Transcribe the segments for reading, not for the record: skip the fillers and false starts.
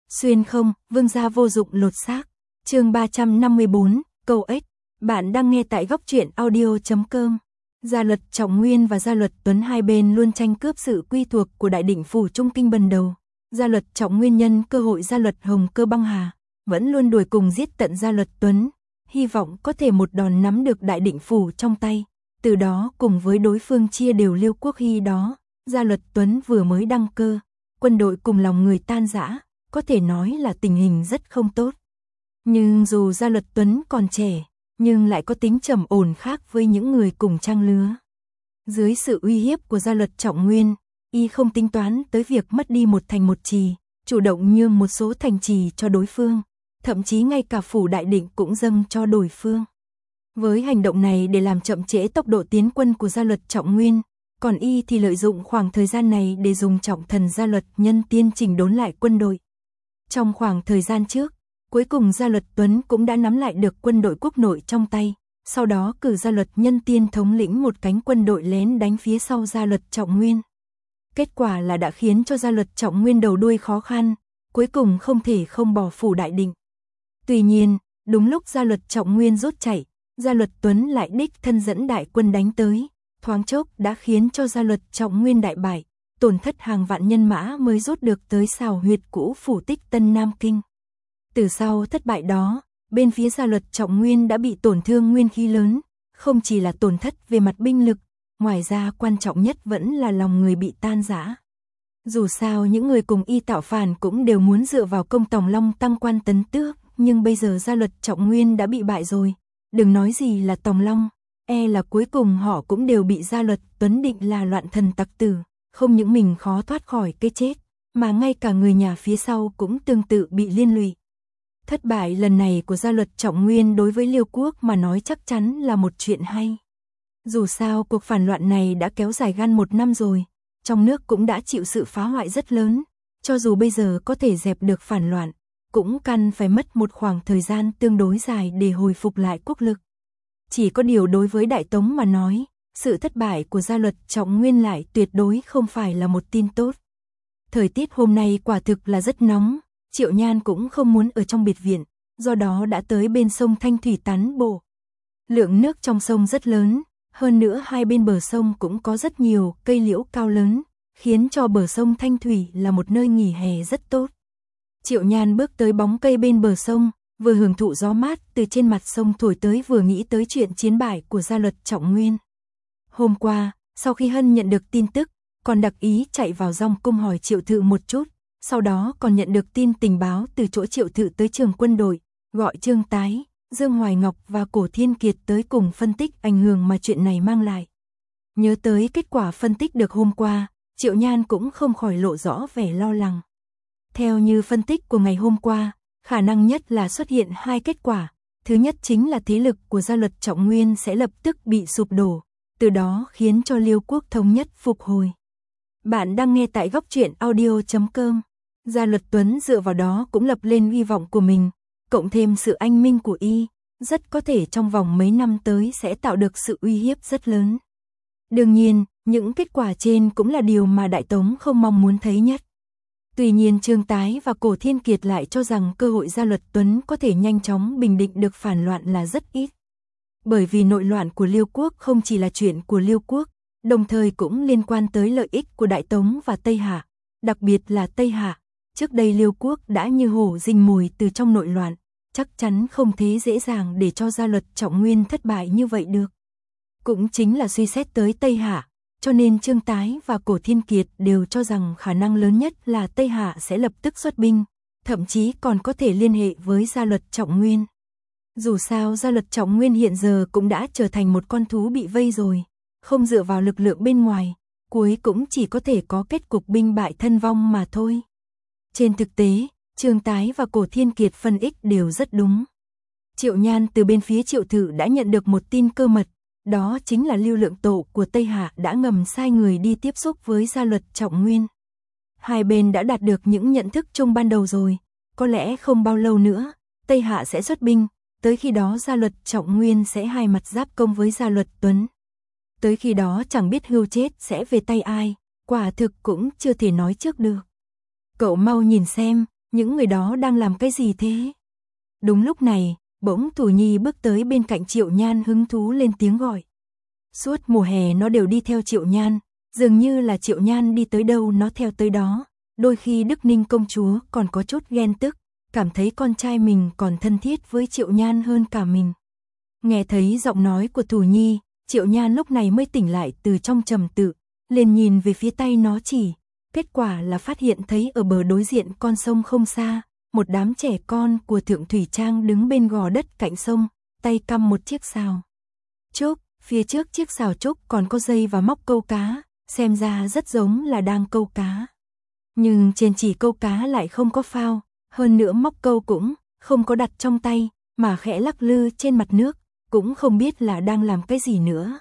Xuyên không, vương gia vô dụng lột xác. Chương 354, câu ếch. Bạn đang nghe tại góc truyện audio.com. Gia Luật Trọng Nguyên và Gia Luật Tuấn hai bên luôn tranh cướp sự quy thuộc của đại định phủ Trung Kinh bần đầu. Gia Luật Trọng Nguyên nhân cơ hội Gia Luật Hồng Cơ băng hà, vẫn luôn đuổi cùng giết tận Gia Luật Tuấn, hy vọng có thể một đòn nắm được đại định phủ trong tay. Từ đó cùng với đối phương chia đều Liêu Quốc Hy đó, Gia Luật Tuấn vừa mới đăng cơ, quân đội cùng lòng người tan rã, có thể nói là tình hình rất không tốt. Nhưng dù Gia Luật Tuấn còn trẻ, nhưng lại có tính trầm ổn khác với những người cùng trang lứa. Dưới sự uy hiếp của Gia Luật Trọng Nguyên, y không tính toán tới việc mất đi một thành một trì, chủ động nhường một số thành trì cho đối phương, thậm chí ngay cả phủ Đại Định cũng dâng cho đối phương. Với hành động này để làm chậm trễ tốc độ tiến quân của Gia Luật Trọng Nguyên, còn y thì lợi dụng khoảng thời gian này để dùng trọng thần Gia Luật Nhân Tiên chỉnh đốn lại quân đội. Trong khoảng thời gian trước, cuối cùng Gia Luật Tuấn cũng đã nắm lại được quân đội quốc nội trong tay, sau đó cử Gia Luật Nhân Tiên thống lĩnh một cánh quân đội lén đánh phía sau Gia Luật Trọng Nguyên. Kết quả là đã khiến cho Gia Luật Trọng Nguyên đầu đuôi khó khăn, cuối cùng không thể không bỏ phủ Đại Định. Tuy nhiên, đúng lúc Gia Luật Trọng Nguyên rút chạy, Gia Luật Tuấn lại đích thân dẫn đại quân đánh tới, thoáng chốc đã khiến cho Gia Luật Trọng Nguyên đại bại, tổn thất hàng vạn nhân mã mới rút được tới xào huyệt cũ phủ Tích Tân Nam Kinh. Từ sau thất bại đó, bên phía Gia Luật Trọng Nguyên đã bị tổn thương nguyên khí lớn, không chỉ là tổn thất về mặt binh lực, ngoài ra quan trọng nhất vẫn là lòng người bị tan rã. Dù sao những người cùng y tạo phản cũng đều muốn dựa vào công Tòng Long tăng quan tấn tước, nhưng bây giờ Gia Luật Trọng Nguyên đã bị bại rồi, đừng nói gì là Tòng Long, là cuối cùng họ cũng đều bị Gia Luật Tuấn định là loạn thần tặc tử, không những mình khó thoát khỏi cái chết, mà ngay cả người nhà phía sau cũng tương tự bị liên lụy. Thất bại lần này của Gia Luật Trọng Nguyên đối với Liêu Quốc mà nói chắc chắn là một chuyện hay. Dù sao cuộc phản loạn này đã kéo dài gan 1 năm rồi, trong nước cũng đã chịu sự phá hoại rất lớn, cho dù bây giờ có thể dẹp được phản loạn, cũng cần phải mất một khoảng thời gian tương đối dài để hồi phục lại quốc lực. Chỉ có điều đối với Đại Tống mà nói, sự thất bại của Gia Luật Trọng Nguyên lại tuyệt đối không phải là một tin tốt. Thời tiết hôm nay quả thực là rất nóng, Triệu Nhan cũng không muốn ở trong biệt viện, do đó đã tới bên sông Thanh Thủy tán bộ. Lượng nước trong sông rất lớn, hơn nữa hai bên bờ sông cũng có rất nhiều cây liễu cao lớn, khiến cho bờ sông Thanh Thủy là một nơi nghỉ hè rất tốt. Triệu Nhan bước tới bóng cây bên bờ sông, vừa hưởng thụ gió mát từ trên mặt sông thổi tới vừa nghĩ tới chuyện chiến bại của Gia Luật Trọng Nguyên. Hôm qua, sau khi Hân nhận được tin tức, còn đặc ý chạy vào Dòng Cung hỏi Triệu Thự một chút, sau đó còn nhận được tin tình báo từ chỗ Triệu Thự tới trường quân đội, gọi Trương Tái, Dương Hoài Ngọc và Cổ Thiên Kiệt tới cùng phân tích ảnh hưởng mà chuyện này mang lại. Nhớ tới kết quả phân tích được hôm qua, Triệu Nhan cũng không khỏi lộ rõ vẻ lo lắng. Theo như phân tích của ngày hôm qua, khả năng nhất là xuất hiện hai kết quả. Thứ nhất chính là thế lực của Gia Luật Trọng Nguyên sẽ lập tức bị sụp đổ, từ đó khiến cho Liêu Quốc thống nhất phục hồi. Bạn đang nghe tại góc truyện audio.com. Gia Luật Tuấn dựa vào đó cũng lập lên hy vọng của mình, cộng thêm sự anh minh của y, rất có thể trong vòng mấy năm tới sẽ tạo được sự uy hiếp rất lớn. Đương nhiên, những kết quả trên cũng là điều mà Đại Tống không mong muốn thấy nhất. Tuy nhiên Trương Tái và Cổ Thiên Kiệt lại cho rằng cơ hội Gia Luật Tuấn có thể nhanh chóng bình định được phản loạn là rất ít. Bởi vì nội loạn của Liêu Quốc không chỉ là chuyện của Liêu Quốc, đồng thời cũng liên quan tới lợi ích của Đại Tống và Tây Hạ, đặc biệt là Tây Hạ. Trước đây Liêu Quốc đã như hổ rình mồi từ trong nội loạn, chắc chắn không thế dễ dàng để cho Gia Luật Trọng Nguyên thất bại như vậy được. Cũng chính là suy xét tới Tây Hạ, cho nên Trương Tái và Cổ Thiên Kiệt đều cho rằng khả năng lớn nhất là Tây Hạ sẽ lập tức xuất binh, thậm chí còn có thể liên hệ với Gia Luật Trọng Nguyên. Dù sao Gia Luật Trọng Nguyên hiện giờ cũng đã trở thành một con thú bị vây rồi, không dựa vào lực lượng bên ngoài, cuối cũng chỉ có thể có kết cục binh bại thân vong mà thôi. Trên thực tế, Trương Tái và Cổ Thiên Kiệt phân ích đều rất đúng. Triệu Nhan từ bên phía Triệu Thự đã nhận được một tin cơ mật, đó chính là Lưu Lượng Tổ của Tây Hạ đã ngầm sai người đi tiếp xúc với Gia Luật Trọng Nguyên. Hai bên đã đạt được những nhận thức chung ban đầu rồi, có lẽ không bao lâu nữa, Tây Hạ sẽ xuất binh, tới khi đó Gia Luật Trọng Nguyên sẽ hai mặt giáp công với Gia Luật Tuấn. Tới khi đó chẳng biết hưu chết sẽ về tay ai, quả thực cũng chưa thể nói trước được. Cậu mau nhìn xem, những người đó đang làm cái gì thế? Đúng lúc này, bỗng Thủ Nhi bước tới bên cạnh Triệu Nhan hứng thú lên tiếng gọi. Suốt mùa hè nó đều đi theo Triệu Nhan, dường như là Triệu Nhan đi tới đâu nó theo tới đó, đôi khi Đức Ninh công chúa còn có chút ghen tức, cảm thấy con trai mình còn thân thiết với Triệu Nhan hơn cả mình. Nghe thấy giọng nói của Thủ Nhi, Triệu Nhan lúc này mới tỉnh lại từ trong trầm tự, liền nhìn về phía tay nó chỉ, kết quả là phát hiện thấy ở bờ đối diện con sông không xa, một đám trẻ con của Thượng Thủy Trang đứng bên gò đất cạnh sông, tay căm một chiếc sào trúc, phía trước chiếc sào trúc còn có dây và móc câu cá, xem ra rất giống là đang câu cá. Nhưng trên chỉ câu cá lại không có phao, hơn nữa móc câu cũng không có đặt trong tay, mà khẽ lắc lư trên mặt nước, cũng không biết là đang làm cái gì nữa.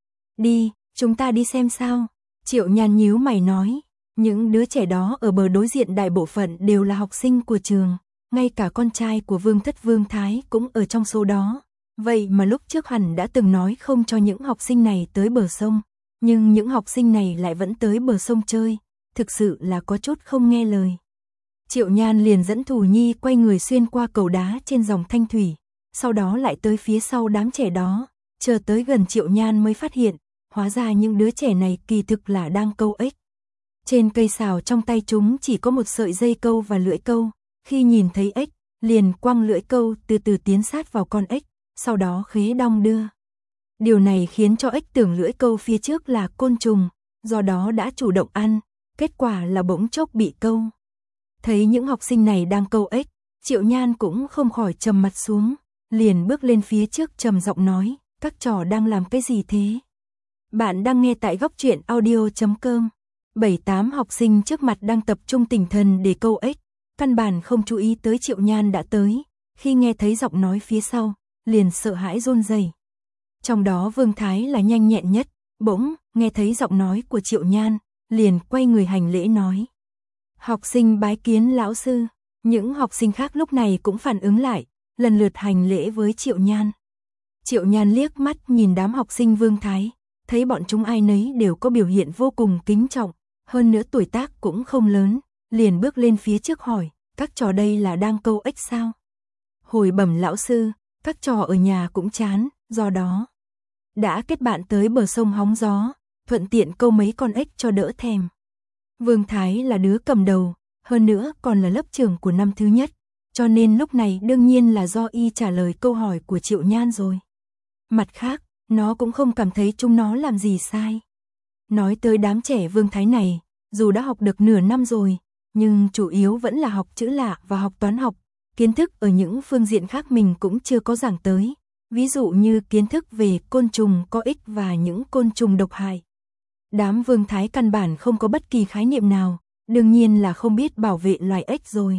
Đi, chúng ta đi xem sao. Triệu Nhan nhíu mày nói, những đứa trẻ đó ở bờ đối diện đại bộ phận đều là học sinh của trường, ngay cả con trai của Vương Thất Vương Thái cũng ở trong số đó. Vậy mà lúc trước hẳn đã từng nói không cho những học sinh này tới bờ sông, nhưng những học sinh này lại vẫn tới bờ sông chơi, thực sự là có chút không nghe lời. Triệu Nhan liền dẫn Thủ Nhi quay người xuyên qua cầu đá trên dòng Thanh Thủy, sau đó lại tới phía sau đám trẻ đó, chờ tới gần Triệu Nhan mới phát hiện, hóa ra những đứa trẻ này kỳ thực là đang câu ếch. Trên cây sào trong tay chúng chỉ có một sợi dây câu và lưỡi câu, khi nhìn thấy ếch, liền quăng lưỡi câu từ từ tiến sát vào con ếch, sau đó khế đong đưa. Điều này khiến cho ếch tưởng lưỡi câu phía trước là côn trùng, do đó đã chủ động ăn, kết quả là bỗng chốc bị câu. Thấy những học sinh này đang câu ếch, Triệu Nhan cũng không khỏi trầm mặt xuống, liền bước lên phía trước trầm giọng nói, các trò đang làm cái gì thế? Bạn đang nghe tại góc truyện audio.com. 7-8 học sinh trước mặt đang tập trung tinh thần để câu ếch, căn bản không chú ý tới Triệu Nhan đã tới, khi nghe thấy giọng nói phía sau, liền sợ hãi run rẩy. Trong đó Vương Thái là nhanh nhẹn nhất, bỗng nghe thấy giọng nói của Triệu Nhan, liền quay người hành lễ nói: "Học sinh bái kiến lão sư." Những học sinh khác lúc này cũng phản ứng lại, lần lượt hành lễ với Triệu Nhan. Triệu Nhan liếc mắt nhìn đám học sinh Vương Thái, thấy bọn chúng ai nấy đều có biểu hiện vô cùng kính trọng, hơn nữa tuổi tác cũng không lớn, liền bước lên phía trước hỏi, các trò đây là đang câu ếch sao? Hồi bẩm lão sư, các trò ở nhà cũng chán, do đó đã kết bạn tới bờ sông hóng gió, thuận tiện câu mấy con ếch cho đỡ thèm. Vương Thái là đứa cầm đầu, hơn nữa còn là lớp trưởng của năm thứ nhất, cho nên lúc này đương nhiên là do y trả lời câu hỏi của Triệu Nhan rồi. Mặt khác, nó cũng không cảm thấy chúng nó làm gì sai. Nói tới đám trẻ Vương Thái này, dù đã học được nửa năm rồi, nhưng chủ yếu vẫn là học chữ lạ và học toán học, kiến thức ở những phương diện khác mình cũng chưa có giảng tới, ví dụ như kiến thức về côn trùng có ích và những côn trùng độc hại. Đám Vương Thái căn bản không có bất kỳ khái niệm nào, đương nhiên là không biết bảo vệ loài ếch rồi.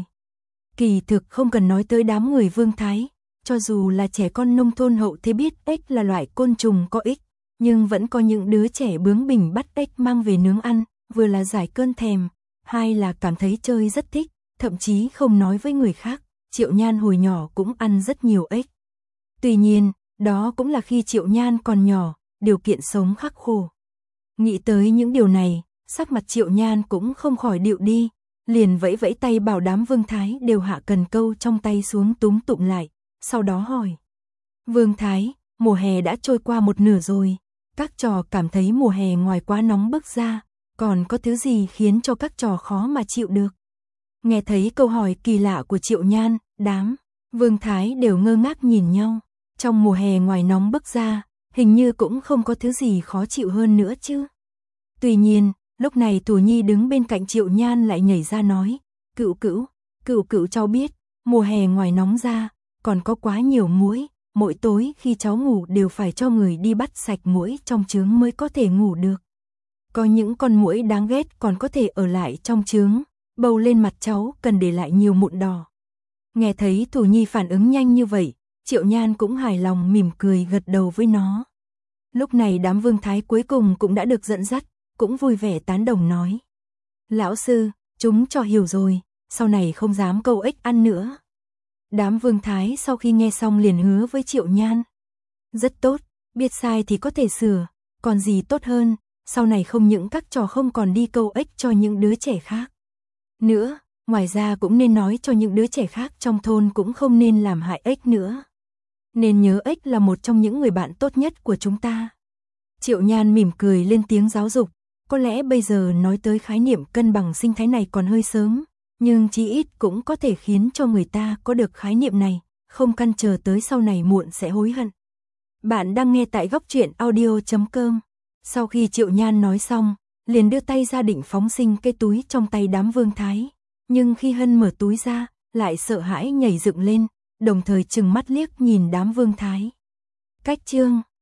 Kỳ thực không cần nói tới đám người Vương Thái, cho dù là trẻ con nông thôn hậu thế biết ếch là loại côn trùng có ích, nhưng vẫn có những đứa trẻ bướng bỉnh bắt ếch mang về nướng ăn, vừa là giải cơn thèm, hai là cảm thấy chơi rất thích, thậm chí không nói với người khác, Triệu Nhan hồi nhỏ cũng ăn rất nhiều ếch. Tuy nhiên, đó cũng là khi Triệu Nhan còn nhỏ, điều kiện sống khắc khổ. Nghĩ tới những điều này, sắc mặt Triệu Nhan cũng không khỏi điệu đi, liền vẫy vẫy tay bảo đám Vương Thái đều hạ cần câu trong tay xuống túm tụm lại, sau đó hỏi. Vương Thái, mùa hè đã trôi qua một nửa rồi, các trò cảm thấy mùa hè ngoài quá nóng bức ra, còn có thứ gì khiến cho các trò khó mà chịu được? Nghe thấy câu hỏi kỳ lạ của Triệu Nhan, đám Vương Thái đều ngơ ngác nhìn nhau, trong mùa hè ngoài nóng bức ra, hình như cũng không có thứ gì khó chịu hơn nữa chứ. Tuy nhiên, lúc này Thủ Nhi đứng bên cạnh Triệu Nhan lại nhảy ra nói, cựu cữu cháu biết, mùa hè ngoài nóng ra, còn có quá nhiều muỗi, mỗi tối khi cháu ngủ đều phải cho người đi bắt sạch muỗi trong chướng mới có thể ngủ được. Có những con muỗi đáng ghét còn có thể ở lại trong chướng, bầu lên mặt cháu cần để lại nhiều mụn đỏ. Nghe thấy Thủ Nhi phản ứng nhanh như vậy, Triệu Nhan cũng hài lòng mỉm cười gật đầu với nó. Lúc này đám Vương Thái cuối cùng cũng đã được dẫn dắt, cũng vui vẻ tán đồng nói. Lão sư, chúng trò hiểu rồi, sau này không dám câu ếch ăn nữa. Đám Vương Thái sau khi nghe xong liền hứa với Triệu Nhan. Rất tốt, biết sai thì có thể sửa, còn gì tốt hơn, sau này không những các trò không còn đi câu ếch cho những đứa trẻ khác nữa, Ngoài ra cũng nên nói cho những đứa trẻ khác trong thôn cũng không nên làm hại ếch nữa. Nên nhớ ếch là một trong những người bạn tốt nhất của chúng ta. Triệu Nhan mỉm cười lên tiếng giáo dục. Có lẽ bây giờ nói tới khái niệm cân bằng sinh thái này còn hơi sớm, nhưng chí ít cũng có thể khiến cho người ta có được khái niệm này, không căn chờ tới sau này muộn sẽ hối hận. Bạn đang nghe tại góc truyện audio.com. Sau khi Triệu Nhan nói xong, liền đưa tay ra định phóng sinh cái túi trong tay đám Vương Thái. Nhưng khi Hân mở túi ra, lại sợ hãi nhảy dựng lên, đồng thời trừng mắt liếc nhìn đám Vương Thái. Cách chương